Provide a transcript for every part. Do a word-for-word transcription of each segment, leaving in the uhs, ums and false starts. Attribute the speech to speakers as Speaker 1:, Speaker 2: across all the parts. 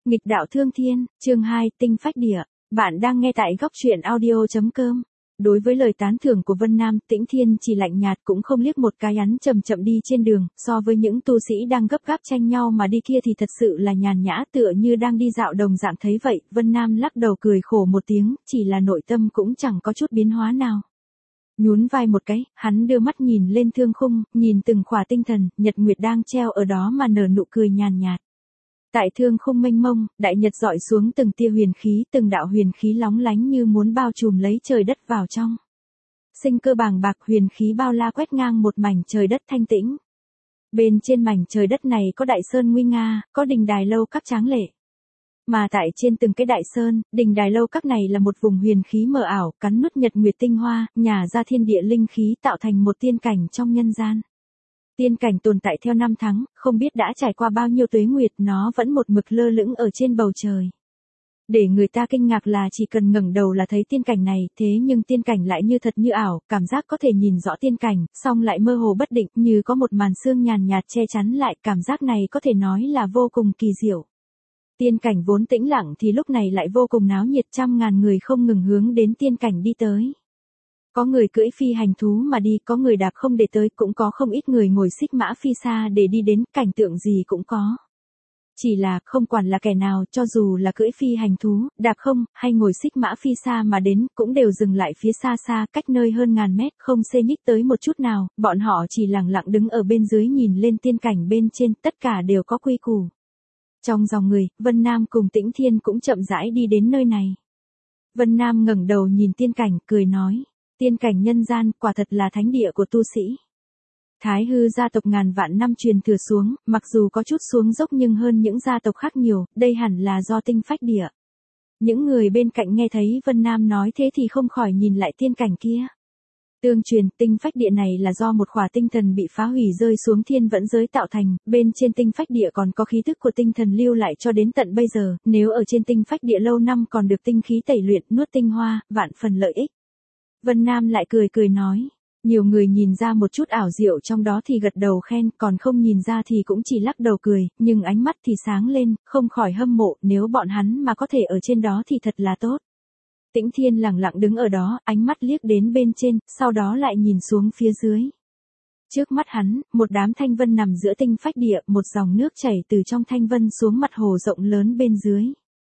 Speaker 1: Nghịch đạo thương thiên, chương hai, tinh phách địa. Bạn đang nghe tại góc truyện audio chấm com. Đối với lời tán thưởng của Vân Nam, Tĩnh Thiên chỉ lạnh nhạt cũng không liếc một cái, hắn chậm chậm đi trên đường, so với những tu sĩ đang gấp gáp tranh nhau mà đi kia thì thật sự là nhàn nhã, tựa như đang đi dạo đồng dạng. Thấy vậy, Vân Nam lắc đầu cười khổ một tiếng, chỉ là nội tâm cũng chẳng có chút biến hóa nào. Nhún vai một cái, hắn đưa mắt nhìn lên thương khung, nhìn từng khỏa tinh thần, nhật nguyệt đang treo ở đó mà nở nụ cười nhàn nhạt. Tại thương khung mênh mông, đại nhật dọi xuống từng tia huyền khí, từng đạo huyền khí lóng lánh như muốn bao trùm lấy trời đất vào trong. Sinh cơ bàng bạc, huyền khí bao la quét ngang một mảnh trời đất thanh tĩnh. Bên trên mảnh trời đất này có đại sơn nguy nga, có đình đài lâu các tráng lệ. Mà tại trên từng cái đại sơn, đình đài lâu các này là một vùng huyền khí mờ ảo, cắn nuốt nhật nguyệt tinh hoa, nhả ra thiên địa linh khí tạo thành một tiên cảnh trong nhân gian. Tiên cảnh tồn tại theo năm tháng, không biết đã trải qua bao nhiêu tuế nguyệt, nó vẫn một mực lơ lửng ở trên bầu trời. Để người ta kinh ngạc là chỉ cần ngẩng đầu là thấy tiên cảnh này, thế nhưng tiên cảnh lại như thật như ảo, cảm giác có thể nhìn rõ tiên cảnh, song lại mơ hồ bất định, như có một màn sương nhàn nhạt che chắn lại, cảm giác này có thể nói là vô cùng kỳ diệu. Tiên cảnh vốn tĩnh lặng thì lúc này lại vô cùng náo nhiệt, trăm ngàn người không ngừng hướng đến tiên cảnh đi tới. Có người cưỡi phi hành thú mà đi, có người đạp không để tới, cũng có không ít người ngồi xích mã phi xa để đi đến, cảnh tượng gì cũng có. Chỉ là, không quản là kẻ nào, cho dù là cưỡi phi hành thú, đạp không, hay ngồi xích mã phi xa mà đến, cũng đều dừng lại phía xa xa, cách nơi hơn ngàn mét, không xê nhích tới một chút nào, bọn họ chỉ lặng lặng đứng ở bên dưới nhìn lên tiên cảnh bên trên, tất cả đều có quy củ. Trong dòng người, Vân Nam cùng Tĩnh Thiên cũng chậm rãi đi đến nơi này. Vân Nam ngẩng đầu nhìn tiên cảnh, cười nói. Tiên cảnh nhân gian, quả thật là thánh địa của tu sĩ. Thái hư gia tộc ngàn vạn năm truyền thừa xuống, mặc dù có chút xuống dốc nhưng hơn những gia tộc khác nhiều, đây hẳn là do tinh phách địa. Những người bên cạnh nghe thấy Vân Nam nói thế thì không khỏi nhìn lại tiên cảnh kia. Tương truyền, tinh phách địa này là do một khỏa tinh thần bị phá hủy rơi xuống thiên vẫn giới tạo thành, bên trên tinh phách địa còn có khí thức của tinh thần lưu lại cho đến tận bây giờ, nếu ở trên tinh phách địa lâu năm còn được tinh khí tẩy luyện, nuốt tinh hoa, vạn phần lợi ích. Vân Nam lại cười cười nói, nhiều người nhìn ra một chút ảo diệu trong đó thì gật đầu khen, còn không nhìn ra thì cũng chỉ lắc đầu cười, nhưng ánh mắt thì sáng lên, không khỏi hâm mộ, nếu bọn hắn mà có thể ở trên đó thì thật là tốt. Tĩnh Thiên lặng lặng đứng ở đó, ánh mắt liếc đến bên trên, sau đó lại nhìn xuống phía dưới. Trước mắt hắn, một đám thanh vân nằm giữa tinh phách địa, một dòng nước chảy từ trong thanh vân xuống mặt hồ rộng lớn bên dưới.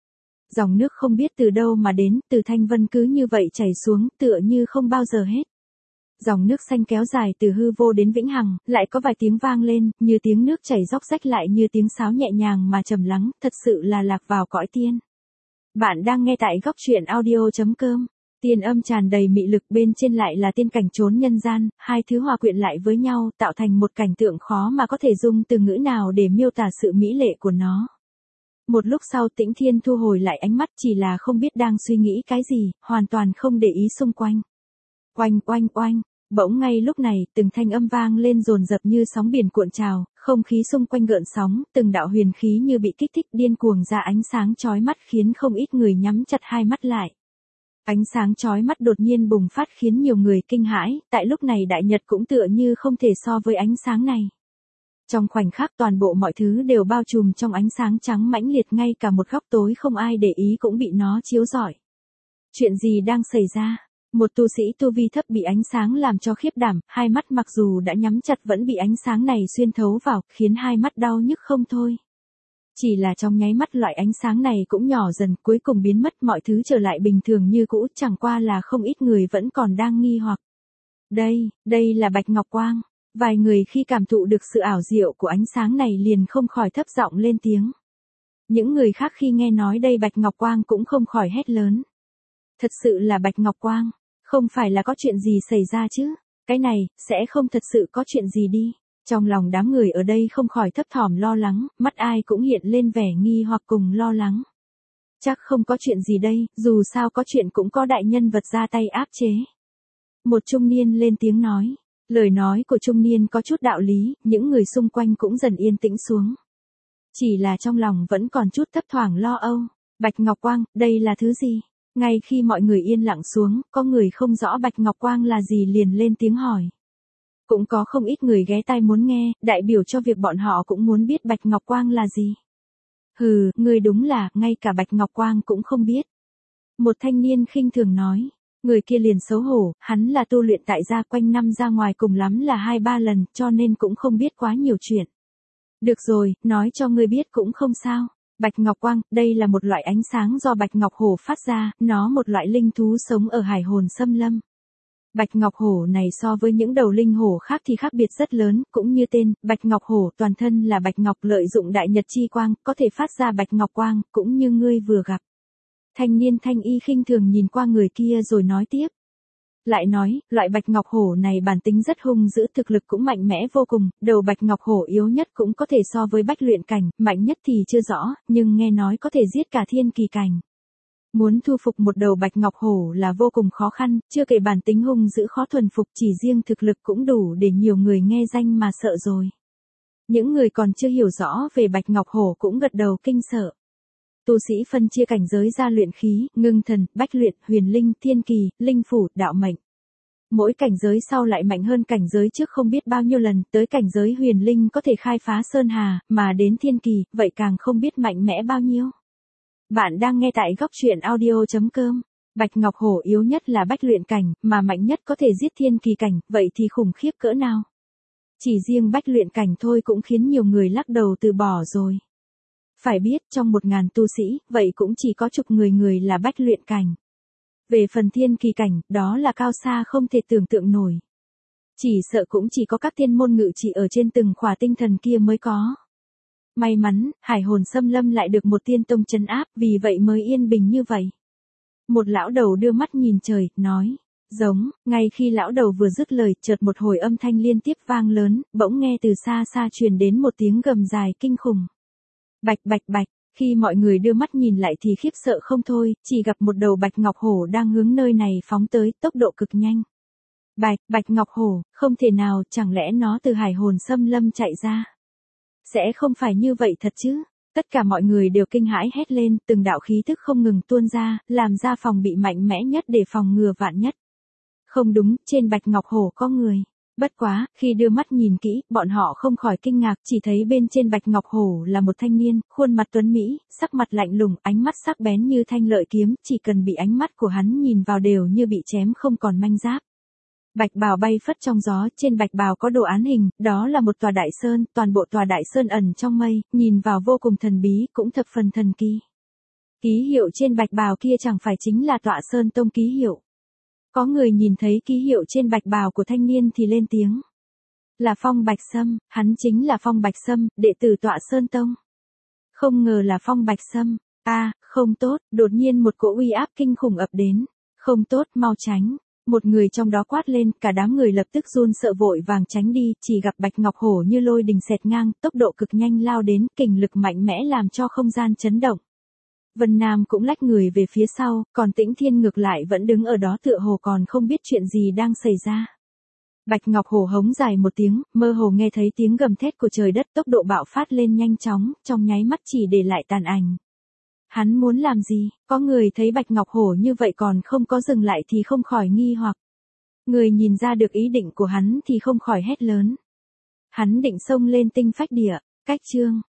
Speaker 1: Dòng nước không biết từ đâu mà đến, từ thanh vân cứ như vậy chảy xuống, tựa như không bao giờ hết. Dòng nước xanh kéo dài từ hư vô đến vĩnh hằng, lại có vài tiếng vang lên, như tiếng nước chảy róc rách, lại như tiếng sáo nhẹ nhàng mà trầm lắng, thật sự là lạc vào cõi tiên. Bạn đang nghe tại góc truyện audio chấm com. Tiên âm tràn đầy mị lực, bên trên lại là tiên cảnh trốn nhân gian, hai thứ hòa quyện lại với nhau, tạo thành một cảnh tượng khó mà có thể dùng từ ngữ nào để miêu tả sự mỹ lệ của nó. Một lúc sau Tĩnh Thiên thu hồi lại ánh mắt, chỉ là không biết đang suy nghĩ cái gì, hoàn toàn không để ý xung quanh. Oanh oanh oanh, bỗng ngay lúc này, từng thanh âm vang lên dồn dập như sóng biển cuộn trào, không khí xung quanh gợn sóng, từng đạo huyền khí như bị kích thích điên cuồng ra ánh sáng chói mắt khiến không ít người nhắm chặt hai mắt lại. Ánh sáng chói mắt đột nhiên bùng phát khiến nhiều người kinh hãi, tại lúc này đại nhật cũng tựa như không thể so với ánh sáng này. Trong khoảnh khắc toàn bộ mọi thứ đều bao trùm trong ánh sáng trắng mãnh liệt, ngay cả một góc tối không ai để ý cũng bị nó chiếu rọi. Chuyện gì đang xảy ra? Một tu sĩ tu vi thấp bị ánh sáng làm cho khiếp đảm, hai mắt mặc dù đã nhắm chặt vẫn bị ánh sáng này xuyên thấu vào, khiến hai mắt đau nhức không thôi. Chỉ là trong nháy mắt loại ánh sáng này cũng nhỏ dần, cuối cùng biến mất, mọi thứ trở lại bình thường như cũ, chẳng qua là không ít người vẫn còn đang nghi hoặc. Đây, đây là Bạch Ngọc Quang. Vài người khi cảm thụ được sự ảo diệu của ánh sáng này liền không khỏi thấp giọng lên tiếng. Những người khác khi nghe nói đây Bạch Ngọc Quang cũng không khỏi hét lớn. Thật sự là Bạch Ngọc Quang, không phải là có chuyện gì xảy ra chứ, cái này, sẽ không thật sự có chuyện gì đi. Trong lòng đám người ở đây không khỏi thấp thỏm lo lắng, mắt ai cũng hiện lên vẻ nghi hoặc cùng lo lắng. Chắc không có chuyện gì đây, dù sao có chuyện cũng có đại nhân vật ra tay áp chế. Một trung niên lên tiếng nói. Lời nói của trung niên có chút đạo lý, những người xung quanh cũng dần yên tĩnh xuống. Chỉ là trong lòng vẫn còn chút thấp thoảng lo âu. Bạch Ngọc Quang, đây là thứ gì? Ngay khi mọi người yên lặng xuống, có người không rõ Bạch Ngọc Quang là gì liền lên tiếng hỏi. Cũng có không ít người ghé tai muốn nghe, đại biểu cho việc bọn họ cũng muốn biết Bạch Ngọc Quang là gì. Hừ, ngươi đúng là, ngay cả Bạch Ngọc Quang cũng không biết. Một thanh niên khinh thường nói. Người kia liền xấu hổ, hắn là tu luyện tại gia, quanh năm ra ngoài cùng lắm là hai ba lần, cho nên cũng không biết quá nhiều chuyện. Được rồi, nói cho ngươi biết cũng không sao. Bạch Ngọc Quang, đây là một loại ánh sáng do Bạch Ngọc Hổ phát ra, nó một loại linh thú sống ở hải hồn xâm lâm. Bạch Ngọc Hổ này so với những đầu linh hổ khác thì khác biệt rất lớn, cũng như tên, Bạch Ngọc Hổ toàn thân là Bạch Ngọc, lợi dụng đại nhật chi quang, có thể phát ra Bạch Ngọc Quang, cũng như ngươi vừa gặp. Thanh niên thanh y khinh thường nhìn qua người kia rồi nói tiếp. Lại nói, loại Bạch Ngọc Hổ này bản tính rất hung dữ, thực lực cũng mạnh mẽ vô cùng, đầu Bạch Ngọc Hổ yếu nhất cũng có thể so với bách luyện cảnh, mạnh nhất thì chưa rõ, nhưng nghe nói có thể giết cả thiên kỳ cảnh. Muốn thu phục một đầu Bạch Ngọc Hổ là vô cùng khó khăn, chưa kể bản tính hung dữ khó thuần phục, chỉ riêng thực lực cũng đủ để nhiều người nghe danh mà sợ rồi. Những người còn chưa hiểu rõ về Bạch Ngọc Hổ cũng gật đầu kinh sợ. Tu sĩ phân chia cảnh giới ra luyện khí, ngưng thần, bách luyện, huyền linh, thiên kỳ, linh phủ, đạo mệnh. Mỗi cảnh giới sau lại mạnh hơn cảnh giới trước không biết bao nhiêu lần, tới cảnh giới huyền linh có thể khai phá sơn hà, mà đến thiên kỳ, vậy càng không biết mạnh mẽ bao nhiêu. Bạn đang nghe tại góc truyện audio chấm com. Bạch Ngọc Hổ yếu nhất là bách luyện cảnh, mà mạnh nhất có thể giết thiên kỳ cảnh, vậy thì khủng khiếp cỡ nào. Chỉ riêng bách luyện cảnh thôi cũng khiến nhiều người lắc đầu từ bỏ rồi. Phải biết trong một ngàn tu sĩ, vậy cũng chỉ có chục người người là bách luyện cảnh. Về phần thiên kỳ cảnh, đó là cao xa không thể tưởng tượng nổi. Chỉ sợ cũng chỉ có các thiên môn ngự trị ở trên từng khỏa tinh thần kia mới có. May mắn, hải hồn xâm lâm lại được một tiên tông trấn áp, vì vậy mới yên bình như vậy. Một lão đầu đưa mắt nhìn trời, nói. Giống, ngay khi lão đầu vừa dứt lời, chợt một hồi âm thanh liên tiếp vang lớn, bỗng nghe từ xa xa truyền đến một tiếng gầm dài kinh khủng. Bạch bạch bạch, khi mọi người đưa mắt nhìn lại thì khiếp sợ không thôi, chỉ gặp một đầu Bạch Ngọc Hổ đang hướng nơi này phóng tới, tốc độ cực nhanh. Bạch, Bạch Ngọc Hổ, không thể nào, chẳng lẽ nó từ hải hồn xâm lâm chạy ra? Sẽ không phải như vậy thật chứ? Tất cả mọi người đều kinh hãi hét lên, từng đạo khí thức không ngừng tuôn ra, làm ra phòng bị mạnh mẽ nhất để phòng ngừa vạn nhất. Không đúng, trên Bạch Ngọc Hổ có người. Bất quá, khi đưa mắt nhìn kỹ, bọn họ không khỏi kinh ngạc, chỉ thấy bên trên Bạch Ngọc Hổ là một thanh niên, khuôn mặt tuấn mỹ, sắc mặt lạnh lùng, ánh mắt sắc bén như thanh lợi kiếm, chỉ cần bị ánh mắt của hắn nhìn vào đều như bị chém không còn manh giáp. Bạch bào bay phất trong gió, trên bạch bào có đồ án hình, đó là một tòa đại sơn, toàn bộ tòa đại sơn ẩn trong mây, nhìn vào vô cùng thần bí, cũng thập phần thần kỳ. Ký hiệu trên bạch bào kia chẳng phải chính là Tọa Sơn Tông ký hiệu. Có người nhìn thấy ký hiệu trên bạch bào của thanh niên thì lên tiếng. Là Phong Bạch Sâm, hắn chính là Phong Bạch Sâm, đệ tử Tọa Sơn Tông. Không ngờ là Phong Bạch Sâm, a à, không tốt, đột nhiên một cỗ uy áp kinh khủng ập đến. Không tốt, mau tránh. Một người trong đó quát lên, cả đám người lập tức run sợ vội vàng tránh đi, chỉ gặp Bạch Ngọc Hổ như lôi đình xẹt ngang, tốc độ cực nhanh lao đến, kình lực mạnh mẽ làm cho không gian chấn động. Vân Nam cũng lách người về phía sau, còn Tĩnh Thiên ngược lại vẫn đứng ở đó tựa hồ còn không biết chuyện gì đang xảy ra. Bạch Ngọc Hổ hống dài một tiếng, mơ hồ nghe thấy tiếng gầm thét của trời đất, tốc độ bạo phát lên nhanh chóng, trong nháy mắt chỉ để lại tàn ảnh. Hắn muốn làm gì? Có người thấy Bạch Ngọc Hổ như vậy còn không có dừng lại thì không khỏi nghi hoặc. Người nhìn ra được ý định của hắn thì không khỏi hét lớn. Hắn định xông lên tinh phách địa, cách chương.